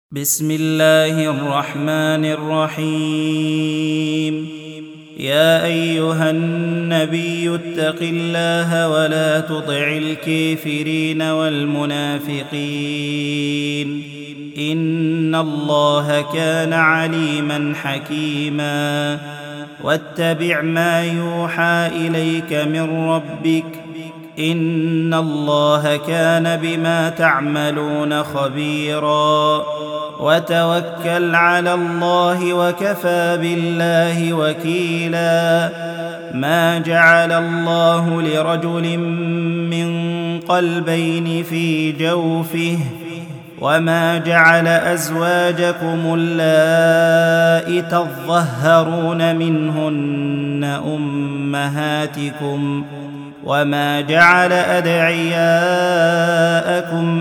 بسم الله الرحمن الرحيم. يا أيها النبي اتق الله ولا تطع الكافرين والمنافقين، إن الله كان عليما حكيما. واتبع ما يوحى إليك من ربك، إن الله كان بما تعملون خبيرا. وتوكل على الله وكفى بالله وكيلا. ما جعل الله لرجل من قلبين في جوفه، وما جعل أزواجكم اللائي تظهرون منهن أمهاتكم، وما جعل أدعياءكم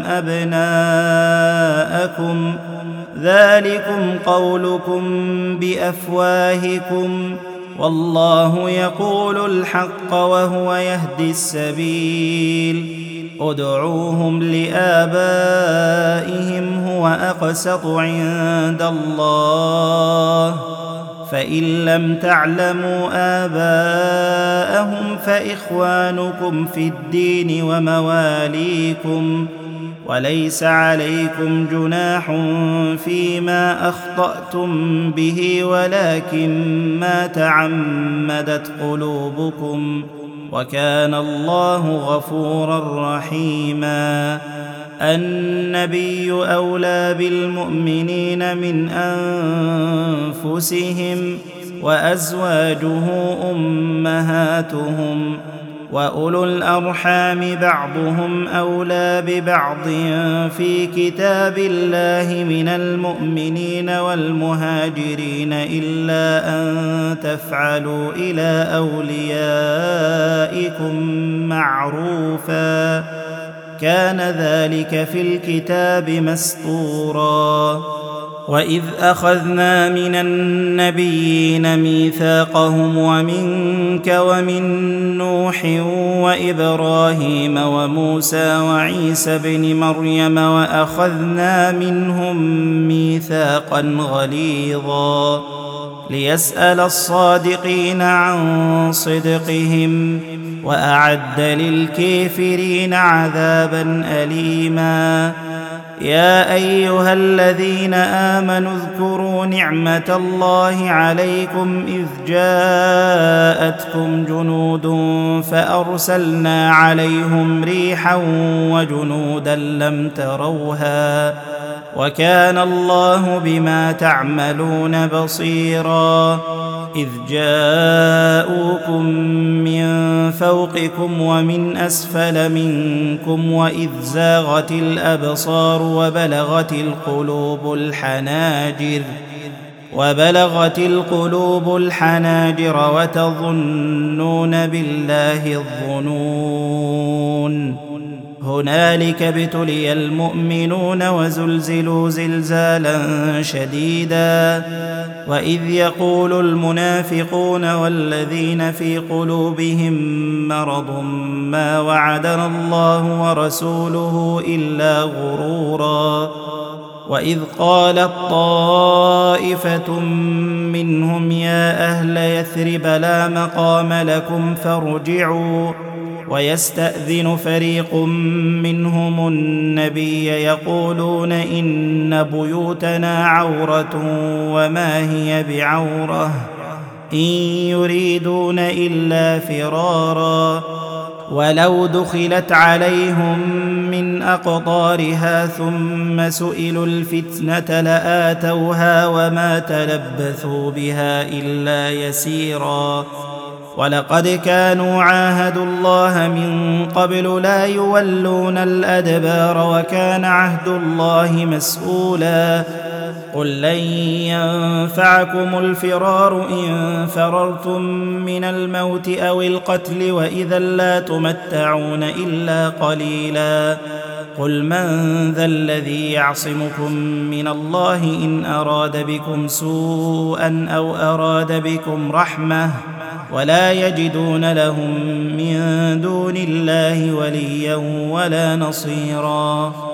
أبناءكم، ذلكم قولكم بأفواهكم، والله يقول الحق وهو يهدي السبيل. ادعوهم لآبائهم هو أقسط عند الله، فإن لم تعلموا آباءهم فإخوانكم في الدين ومواليكم، وليس عليكم جناح فيما أخطأتم به، ولكن ما تعمدت قلوبكم، وكان الله غفورا رحيما. النبي أولى بالمؤمنين من أنفسهم، وأزواجه أمهاتهم، وأولو الأرحام بعضهم أولى ببعض في كتاب الله من المؤمنين والمهاجرين، إلا أن تفعلوا إلى أوليائكم معروفا، كان ذلك في الكتاب مسطورا. وإذ أخذنا من النبيين ميثاقهم ومنك ومن نوح وإبراهيم وموسى وعيسى بن مريم، وأخذنا منهم ميثاقا غليظا، ليسأل الصادقين عن صدقهم، وأعد للكافرين عذابا أليما. يا أيها الذين آمنوا اذكروا نعمة الله عليكم إذ جاءتكم جنود فأرسلنا عليهم ريحا وجنودا لم تروها، وكان الله بما تعملون بصيرا. إذ جاءوكم من فوقكم ومن أسفل منكم، وإذ زاغت الأبصار وبلغت القلوب الحناجر وتظنون بالله الظنون. هنالك ابتلي المؤمنون وزلزلوا زلزالا شديدا. وإذ يقول المنافقون والذين في قلوبهم مرض ما وعدنا الله ورسوله إلا غرورا. وإذ قالت طائفة منهم يا أهل يثرب لا مقام لكم فارجعوا، ويستأذن فريق منهم النبي يقولون إن بيوتنا عورة وما هي بعورة، إن يريدون إلا فرارا. ولو دخلت عليهم من أقطارها ثم سئلوا الفتنة لآتوها وما تلبثوا بها إلا يسيرا. ولقد كانوا عاهدوا الله من قبل لا يولون الأدبار، وكان عهد الله مسؤولا. قل لن ينفعكم الفرار إن فررتم من الموت أو القتل، وإذا لا تمتعون إلا قليلا. قل من ذا الذي يعصمكم من الله إن أراد بكم سوءا أو أراد بكم رحمة، ولا يجدون لهم من دون الله وليا ولا نصيرا.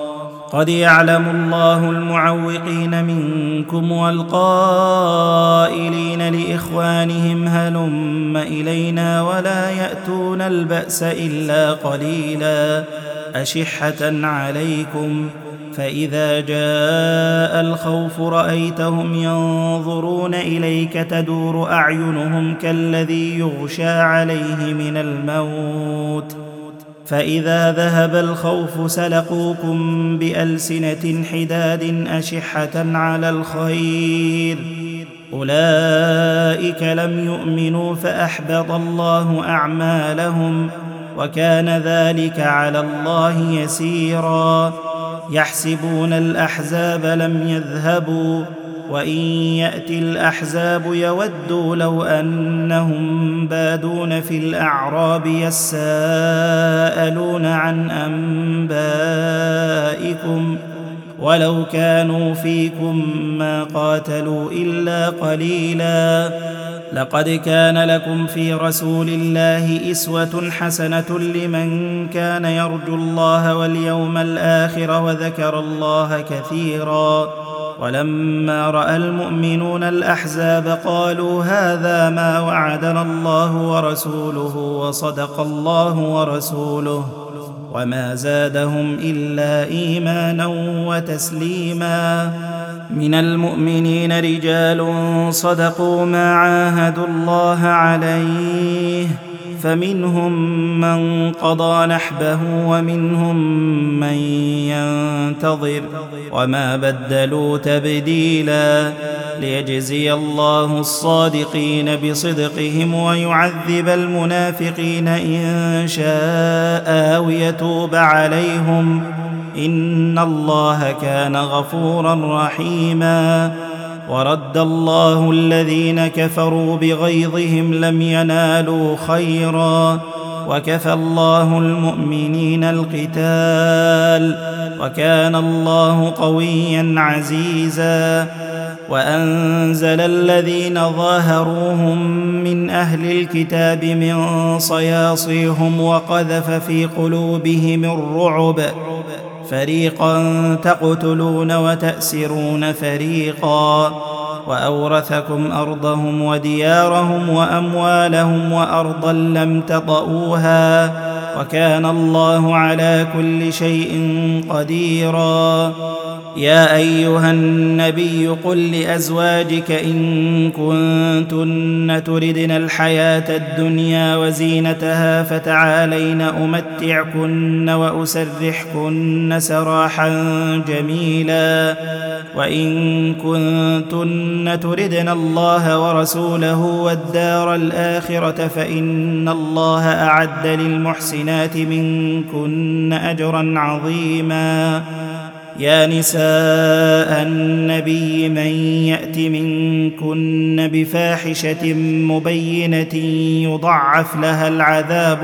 قد يعلم الله المعوقين منكم والقائلين لإخوانهم هلم إلينا ولا يأتون البأس إلا قليلا أشحة عليكم فإذا جاء الخوف رأيتهم ينظرون إليك تدور أعينهم كالذي يغشى عليه من الموت فإذا ذهب الخوف سلقوكم بألسنة حداد أشحة على الخير أولئك لم يؤمنوا فأحبط الله أعمالهم وكان ذلك على الله يسيرا يحسبون الأحزاب لم يذهبوا وإن يأتي الأحزاب يودوا لو أنهم بادون في الأعراب يساءلون عن أنبائكم ولو كانوا فيكم ما قاتلوا إلا قليلا لقد كان لكم في رسول الله أسوة حسنة لمن كان يرجو الله واليوم الآخر وذكر الله كثيرا ولما رأى المؤمنون الأحزاب قالوا هذا ما وعدنا الله ورسوله وصدق الله ورسوله وما زادهم إلا إيمانا وتسليما من المؤمنين رجال صدقوا ما عاهدوا الله عليه فمنهم من قضى نحبه ومنهم من ينتظر وما بدلوا تبديلا ليجزي الله الصادقين بصدقهم ويعذب المنافقين إن شاء أو يتوب عليهم إن الله كان غفورا رحيما ورد الله الذين كفروا بغيظهم لم ينالوا خيرا وكفى الله المؤمنين القتال وكان الله قويا عزيزا وأنزل الذين ظاهروهم من أهل الكتاب من صياصيهم وقذف في قلوبهم الرعب فريقا تقتلون وتأسرون فريقا وأورثكم أرضهم وديارهم وأموالهم وأرضا لم تطئوها وكان الله على كل شيء قديرا يا أيها النبي قل لأزواجك إن كنتن تردن الحياة الدنيا وزينتها فتعالين أمتعكن وأسرحكن سراحا جميلا وإن كنتن تردن الله ورسوله والدار الآخرة فإن الله أعد للمحسنات منكن أجرا عظيما يا نساء النبي من يأت منكن بفاحشة مبينة يضعف لها العذاب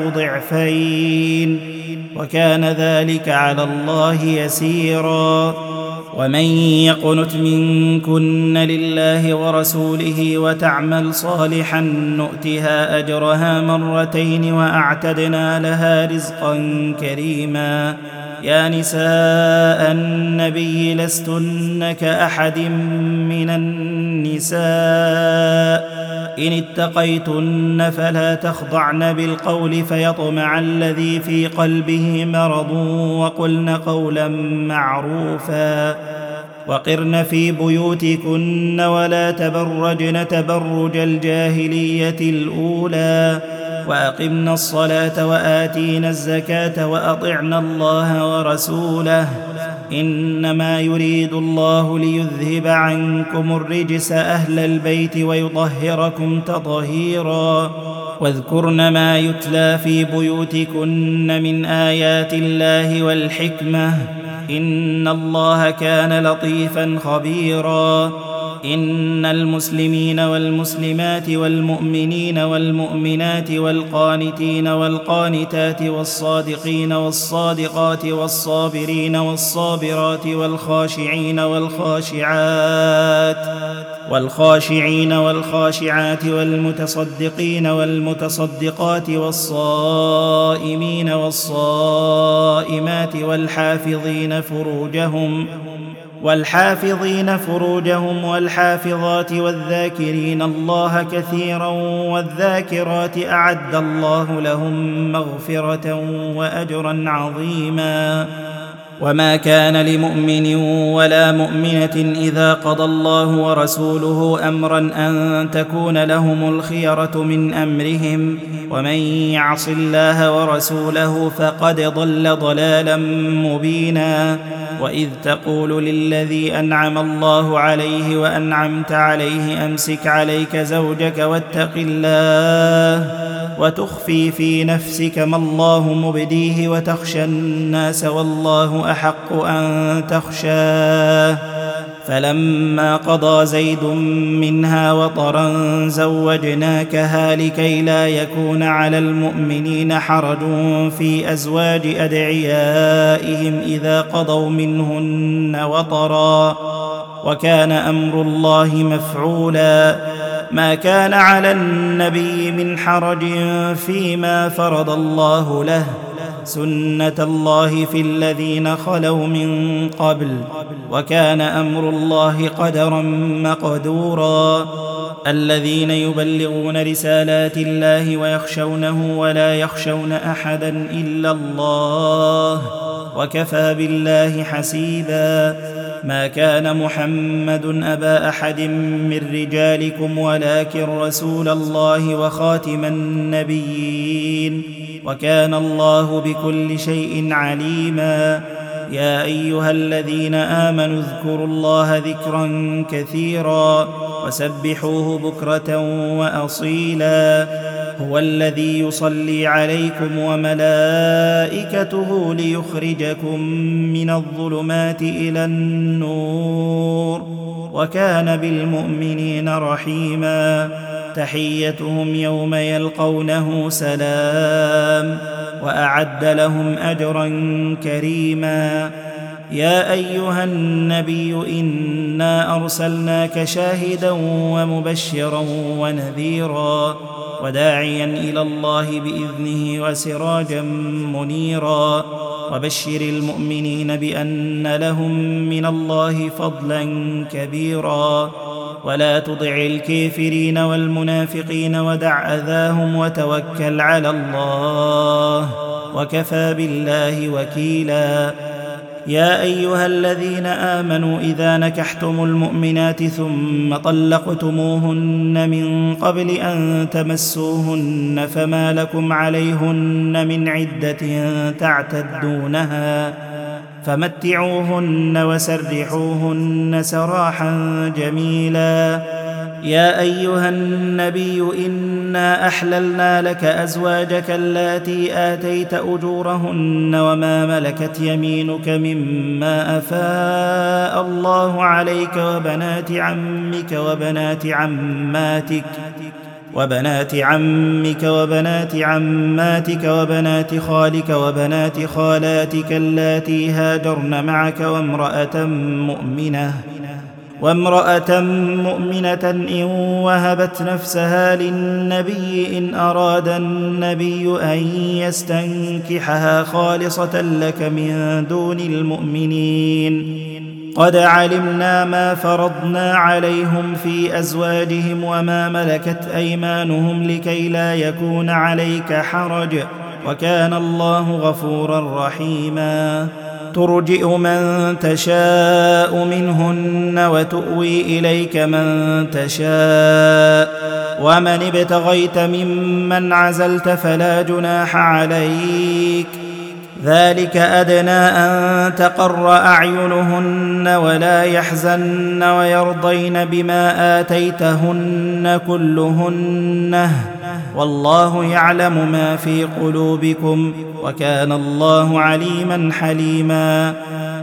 ضعفين وكان ذلك على الله يسيرا ومن يقنت منكن لله ورسوله وتعمل صالحا نؤتها أجرها مرتين وأعتدنا لها رزقا كريما يا نساء النبي لستن كأحد من النساء إن اتقيتن فلا تخضعن بالقول فيطمع الذي في قلبه مرض وقلن قولا معروفا وقرن في بيوتكن ولا تبرجن تبرج الجاهلية الأولى وأقمنا الصلاة وآتينا الزكاة وأطعنا الله ورسوله إنما يريد الله ليذهب عنكم الرجس أهل البيت ويطهركم تطهيرا واذكرن ما يتلى في بيوتكن من آيات الله والحكمة إن الله كان لطيفا خبيرا إن المسلمين والمسلمات والمؤمنين والمؤمنات والقانتين والقانتات والصادقين والصادقات والصابرين والصابرات والخاشعين والخاشعات والمتصدقين والمتصدقات والصائمين والصائمات والحافظين فروجهم والحافظات والذاكرين الله كثيرا والذاكرات أعد الله لهم مغفرة وأجرا عظيما. وما كان لمؤمن ولا مؤمنة إذا قضى الله ورسوله أمرا أن تكون لهم الخيرة من أمرهم ومن يعص الله ورسوله فقد ضل ضلالا مبينا. وإذ تقول للذي أنعم الله عليه وأنعمت عليه أمسك عليك زوجك واتق الله وتخفي في نفسك ما الله مبديه وتخشى الناس والله أحق أن تخشاه. فلما قضى زيد منها وطرا زوجناكها لكي لا يكون على المؤمنين حرج في أزواج أدعيائهم إذا قضوا منهن وطرا وكان أمر الله مفعولا. ما كان على النبي من حرج فيما فرض الله له سنة الله في الذين خلوا من قبل وكان أمر الله قدرا مقدورا. الذين يبلغون رسالات الله ويخشونه ولا يخشون أحدا إلا الله وكفى بالله حسيبا. ما كان محمد أبا أحد من رجالكم ولكن رسول الله وخاتم النبيين وكان الله بكل شيء عليما. يا أيها الذين آمنوا اذكروا الله ذكرا كثيرا وسبحوه بكرة وأصيلا. هو الذي يصلي عليكم وملائكته ليخرجكم من الظلمات إلى النور وكان بالمؤمنين رحيما. تحيتهم يوم يلقونه سلام وأعد لهم أجرا كريما. يا أيها النبي إنا أرسلناك شاهدا ومبشرا ونذيرا وداعيا إلى الله بإذنه وسراجا منيرا. وبشر المؤمنين بأن لهم من الله فضلا كبيرا. ولا تطع الكافرين والمنافقين ودع أذاهم وتوكل على الله وكفى بالله وكيلا. يا أيها الذين آمنوا إذا نكحتم المؤمنات ثم طلقتموهن من قبل أن تمسوهن فما لكم عليهن من عدة تعتدونها فمتعوهن وسرحوهن سراحا جميلا. يا أيها النبي إنا أحللنا لك أزواجك اللاتي آتيت أجورهن وما ملكت يمينك مما أفاء الله عليك وبنات عمك وبنات عماتك وبنات خالك وبنات خالاتك اللاتي هاجرن معك وامرأة مؤمنة إن وهبت نفسها للنبي إن أراد النبي أن يستنكحها خالصة لك من دون المؤمنين. قد علمنا ما فرضنا عليهم في أزواجهم وما ملكت أيمانهم لكي لا يكون عليك حرج وكان الله غفورا رحيما. ترجئ من تشاء منهن وتؤوي إليك من تشاء ومن ابتغيت ممن عزلت فلا جناح عليك. ذلك أدنى أن تقر أعينهن ولا يحزن ويرضين بما آتيتهن كلهن والله يعلم ما في قلوبكم وكان الله عليما حليما.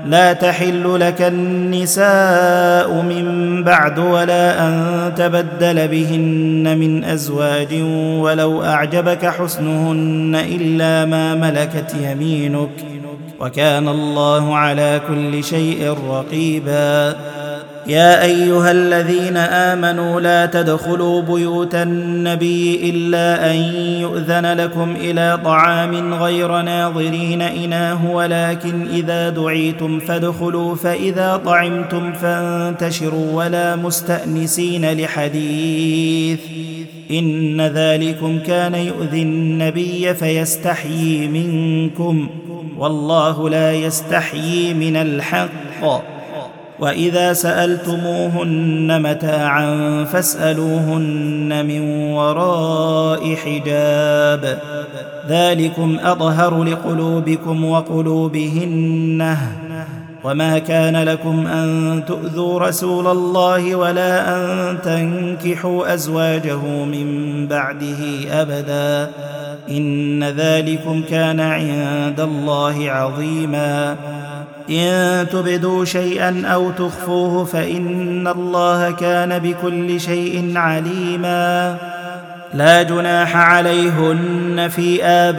لا تحل لك النساء من بعد ولا أن تبدل بهن من أزواج ولو أعجبك حسنهن إلا ما ملكت يمينك وكان الله على كل شيء رقيبا. يا أيها الذين آمنوا لا تدخلوا بيوت النبي إلا أن يؤذن لكم إلى طعام غير ناظرين إناه ولكن إذا دعيتم فادخلوا فإذا طعمتم فانتشروا ولا مستأنسين لحديث إن ذلكم كان يؤذي النبي فيستحيي منكم والله لا يستحيي من الحق. وإذا سألتموهن متاعا فاسألوهن من وراء حجاب ذلكم أطهر لقلوبكم وقلوبهن. وما كان لكم أن تؤذوا رسول الله ولا أن تنكحوا أزواجه من بعده أبدا إن ذلكم كان عند الله عظيما. إن تبدوا شيئا أو تخفوه فإن الله كان بكل شيء عليما. لا جناح عليهن في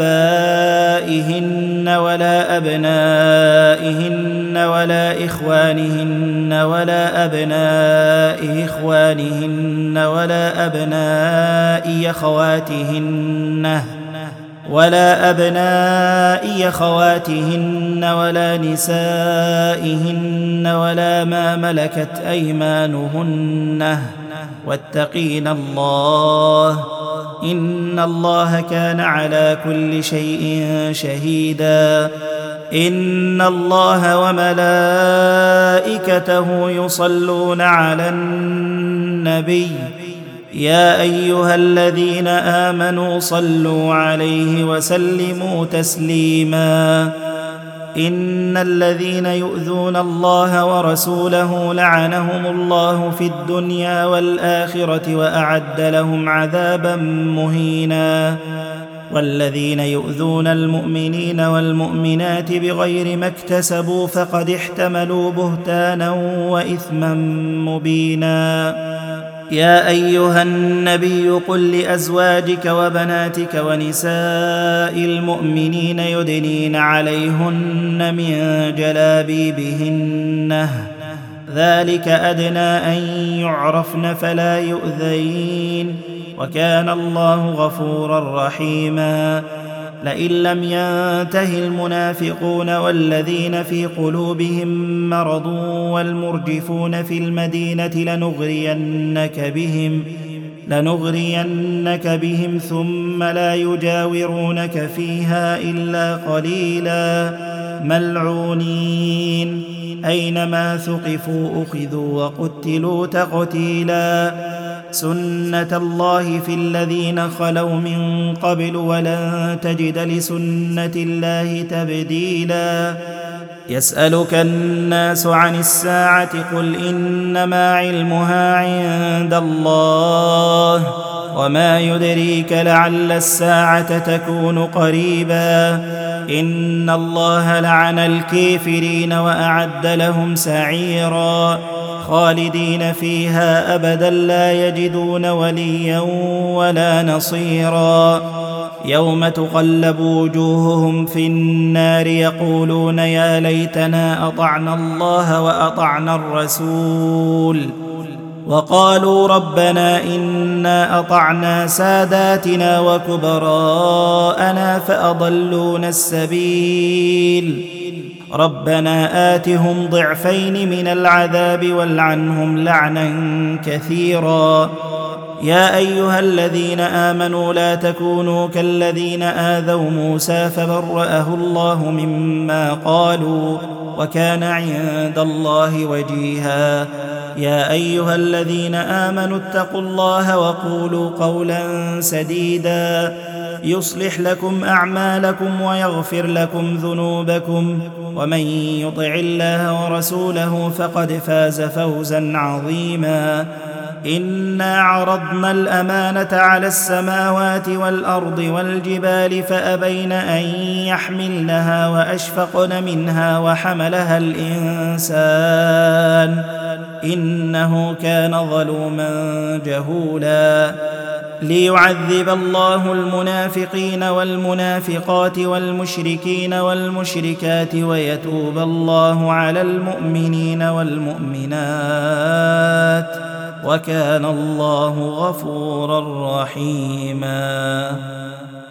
آبائهن ولا أبنائهن ولا إخوانهن ولا أبناء إخوانهن ولا أبناء أخواتهن ولا نسائهن ولا ما ملكت أيمانهن واتقين الله إن الله كان على كل شيء شهيدا. إن الله وملائكته يصلون على النبي يا أيها الذين آمنوا صلوا عليه وسلموا تسليما. إن الذين يؤذون الله ورسوله لعنهم الله في الدنيا والآخرة وأعد لهم عذابا مهينا. والذين يؤذون المؤمنين والمؤمنات بغير ما اكتسبوا فقد احتملوا بهتانا وإثما مبينا. يا أيها النبي قل لأزواجك وبناتك ونساء المؤمنين يدنين عليهن من جلابيبهن ذلك أدنى أن يعرفن فلا يؤذين وكان الله غفورا رحيما. لئن لم ينته المنافقون والذين في قلوبهم مرض والمرجفون في المدينة لنغرينك بهم ثم لا يجاورونك فيها إلا قليلا ملعونين أينما ثقفوا أخذوا وقتلوا تقتيلا. سنة الله في الذين خلوا من قبل ولن تجد لسنة الله تبديلا. يسألك الناس عن الساعة قل إنما علمها عند الله وما يدريك لعل الساعة تكون قريبا. إن الله لعن الكافرين وأعد لهم سعيرا خالدين فيها أبدا لا يجدون وليا ولا نصيرا. يوم تقلب وجوههم في النار يقولون يا ليتنا أطعنا الله وأطعنا الرسول وقالوا ربنا إنا أطعنا ساداتنا وكبراءنا فأضلونا السبيل ربنا آتهم ضعفين من العذاب والعنهم لعنا كثيرا. يا أيها الذين آمنوا لا تكونوا كالذين آذوا موسى فبرأه الله مما قالوا وكان عند الله وجيها. يا أيها الذين آمنوا اتقوا الله وقولوا قولا سديدا يصلح لكم أعمالكم ويغفر لكم ذنوبكم ومن يطع الله ورسوله فقد فاز فوزا عظيما. إنا عرضنا الأمانة على السماوات والأرض والجبال فأبين أن يحملنها وأشفقن منها وحملها الإنسان إنه كان ظلوما جهولا ليعذب الله المنافقين والمنافقات والمشركين والمشركات ويتوب الله على المؤمنين والمؤمنات وكان الله غفورا رحيما.